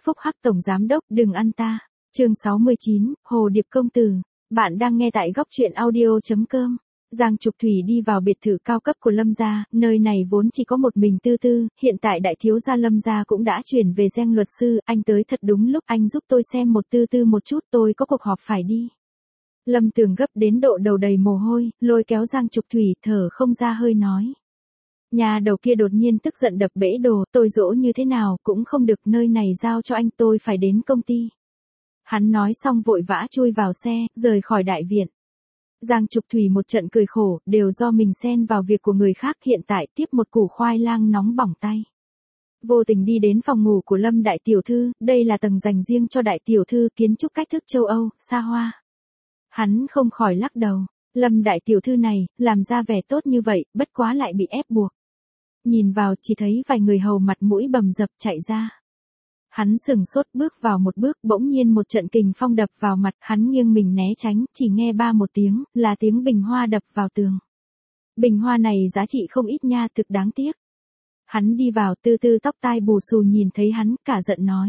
Phúc Hắc Tổng Giám Đốc đừng ăn ta. Chương 69, Hồ Điệp Công Tử. Bạn đang nghe tại góc truyện audio.com. Giang Trục Thủy đi vào biệt thự cao cấp của Lâm gia, nơi này vốn chỉ có một mình Tư Tư, hiện tại đại thiếu gia Lâm gia cũng đã chuyển về Giang luật sư, anh tới thật đúng lúc, anh giúp tôi xem một Tư Tư một chút, tôi có cuộc họp phải đi. Lâm Tường gấp đến độ đầu đầy mồ hôi, lôi kéo Giang Trục Thủy thở không ra hơi nói. Nhà đầu kia đột nhiên tức giận đập bể đồ, tôi dỗ như thế nào cũng không được, nơi này giao cho anh, tôi phải đến công ty. Hắn nói xong vội vã chui vào xe, rời khỏi đại viện. Giang Trục Thủy một trận cười khổ, đều do mình xen vào việc của người khác, hiện tại tiếp một củ khoai lang nóng bỏng tay. Vô tình đi đến phòng ngủ của Lâm đại tiểu thư, đây là tầng dành riêng cho đại tiểu thư, kiến trúc cách thức châu Âu, xa hoa. Hắn không khỏi lắc đầu, Lâm đại tiểu thư này, làm ra vẻ tốt như vậy, bất quá lại bị ép buộc. Nhìn vào chỉ thấy vài người hầu mặt mũi bầm dập chạy ra. Hắn sừng sốt bước vào một bước, bỗng nhiên một trận kình phong đập vào mặt, hắn nghiêng mình né tránh, chỉ nghe ba một tiếng, là tiếng bình hoa đập vào tường. Bình hoa này giá trị không ít nha, thực đáng tiếc. Hắn đi vào, Tư Tư tóc tai bù xù nhìn thấy hắn, cả giận nói.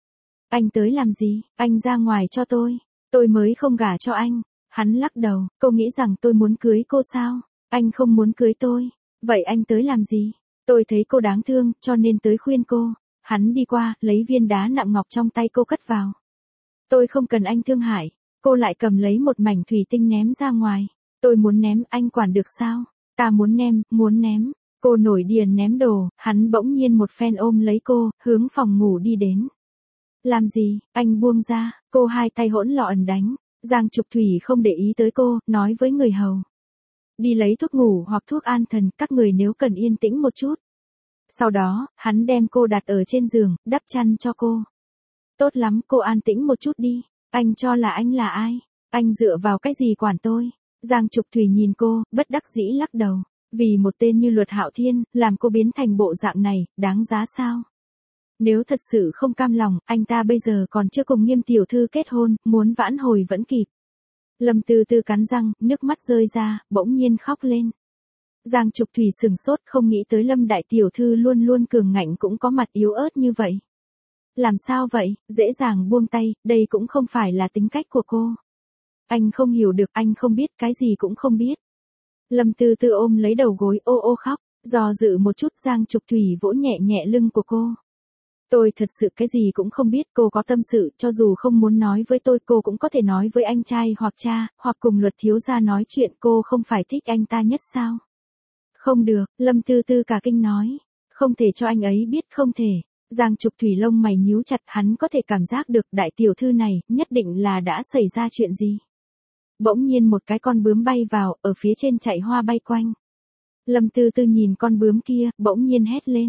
Anh tới làm gì, anh ra ngoài cho tôi mới không gả cho anh. Hắn lắc đầu, cô nghĩ rằng tôi muốn cưới cô sao, anh không muốn cưới tôi, vậy anh tới làm gì? Tôi thấy cô đáng thương, cho nên tới khuyên cô. Hắn đi qua, lấy viên đá nạm ngọc trong tay cô cất vào. Tôi không cần anh thương hại. Cô lại cầm lấy một mảnh thủy tinh ném ra ngoài. Tôi muốn ném, anh quản được sao? Ta muốn ném. Cô nổi điên ném đồ, hắn bỗng nhiên một phen ôm lấy cô, hướng phòng ngủ đi đến. Làm gì, anh buông ra, cô hai tay hỗn loạn đánh. Giang Trục Thủy không để ý tới cô, nói với người hầu. Đi lấy thuốc ngủ hoặc thuốc an thần, các người nếu cần yên tĩnh một chút. Sau đó, hắn đem cô đặt ở trên giường, đắp chăn cho cô. Tốt lắm, cô an tĩnh một chút đi. Anh cho là anh là ai? Anh dựa vào cái gì quản tôi? Giang Trục Thủy nhìn cô, bất đắc dĩ lắc đầu. Vì một tên như Luật Hạo Thiên, làm cô biến thành bộ dạng này, đáng giá sao? Nếu thật sự không cam lòng, anh ta bây giờ còn chưa cùng Nghiêm tiểu thư kết hôn, muốn vãn hồi vẫn kịp. Lâm Tư Tư cắn răng, nước mắt rơi ra, bỗng nhiên khóc lên. Giang Trục Thủy sừng sốt, không nghĩ tới Lâm đại tiểu thư luôn luôn cường ngạnh cũng có mặt yếu ớt như vậy. Làm sao vậy, dễ dàng buông tay, đây cũng không phải là tính cách của cô. Anh không hiểu được, anh không biết, cái gì cũng không biết. Lâm Tư Tư ôm lấy đầu gối ô ô khóc, do dự một chút Giang Trục Thủy vỗ nhẹ nhẹ lưng của cô. Tôi thật sự cái gì cũng không biết, cô có tâm sự, cho dù không muốn nói với tôi, cô cũng có thể nói với anh trai hoặc cha, hoặc cùng Luật thiếu gia nói chuyện, cô không phải thích anh ta nhất sao? Không được, Lâm Tư Tư cả kinh nói. Không thể cho anh ấy biết, không thể. Giang Trục Thủy lông mày nhíu chặt, hắn có thể cảm giác được đại tiểu thư này, nhất định là đã xảy ra chuyện gì. Bỗng nhiên một cái con bướm bay vào, ở phía trên chạy hoa bay quanh. Lâm Tư Tư nhìn con bướm kia, bỗng nhiên hét lên.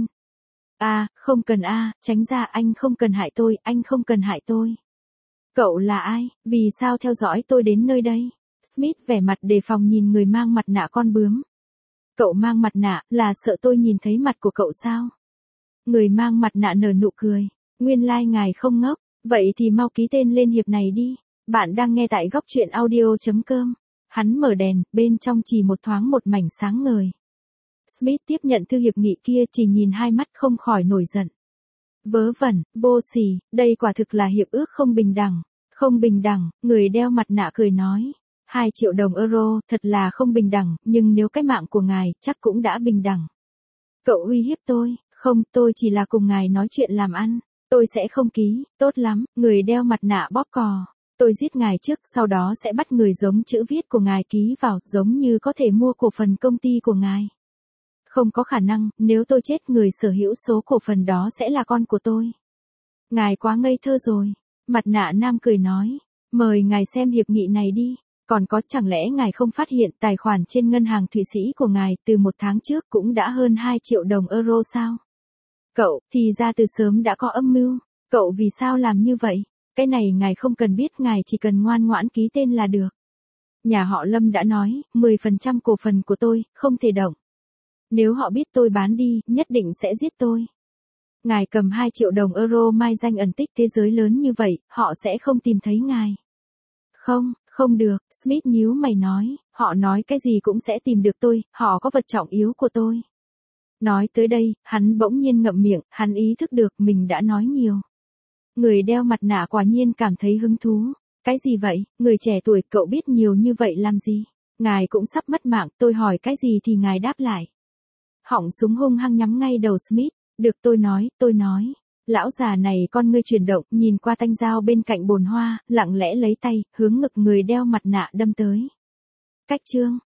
Không cần tránh ra, anh không cần hại tôi, anh không cần hại tôi. Cậu là ai, vì sao theo dõi tôi đến nơi đây? Smith vẻ mặt đề phòng nhìn người mang mặt nạ con bướm. Cậu mang mặt nạ, là sợ tôi nhìn thấy mặt của cậu sao? Người mang mặt nạ nở nụ cười. Nguyên lai ngài không ngốc, vậy thì mau ký tên lên hiệp này đi. Bạn đang nghe tại góc truyện audio.com. Hắn mở đèn, bên trong chỉ một thoáng một mảnh sáng ngời. Smith tiếp nhận thư hiệp nghị kia, chỉ nhìn hai mắt không khỏi nổi giận. Vớ vẩn, vô sỉ, đây quả thực là hiệp ước không bình đẳng. Không bình đẳng, người đeo mặt nạ cười nói. 2 triệu đồng euro, thật là không bình đẳng, nhưng nếu cái mạng của ngài, chắc cũng đã bình đẳng. Cậu uy hiếp tôi, không, tôi chỉ là cùng ngài nói chuyện làm ăn, tôi sẽ không ký, tốt lắm, người đeo mặt nạ bóp cò. Tôi giết ngài trước, sau đó sẽ bắt người giống chữ viết của ngài ký vào, giống như có thể mua cổ phần công ty của ngài. Không có khả năng, nếu tôi chết người sở hữu số cổ phần đó sẽ là con của tôi. Ngài quá ngây thơ rồi. Mặt nạ nam cười nói, mời ngài xem hiệp nghị này đi. Còn có, chẳng lẽ ngài không phát hiện tài khoản trên ngân hàng Thụy Sĩ của ngài từ 1 tháng trước cũng đã hơn 2 triệu đồng euro sao? Cậu, thì ra từ sớm đã có âm mưu. Cậu vì sao làm như vậy? Cái này ngài không cần biết, ngài chỉ cần ngoan ngoãn ký tên là được. Nhà họ Lâm đã nói, 10% cổ phần của tôi, không thể động. Nếu họ biết tôi bán đi, nhất định sẽ giết tôi. Ngài cầm 2 triệu đồng euro mai danh ẩn tích thế giới lớn như vậy, họ sẽ không tìm thấy ngài. Không được, Smith nhíu mày nói, họ nói cái gì cũng sẽ tìm được tôi, họ có vật trọng yếu của tôi. Nói tới đây, hắn bỗng nhiên ngậm miệng, hắn ý thức được mình đã nói nhiều. Người đeo mặt nạ quả nhiên cảm thấy hứng thú. Cái gì vậy, người trẻ tuổi, cậu biết nhiều như vậy làm gì? Ngài cũng sắp mất mạng, tôi hỏi cái gì thì ngài đáp lại. Họng súng hung hăng nhắm ngay đầu Smith. Được, tôi nói. Lão già này con ngươi chuyển động, nhìn qua thanh dao bên cạnh bồn hoa, lặng lẽ lấy tay, hướng ngực người đeo mặt nạ đâm tới. Cách chương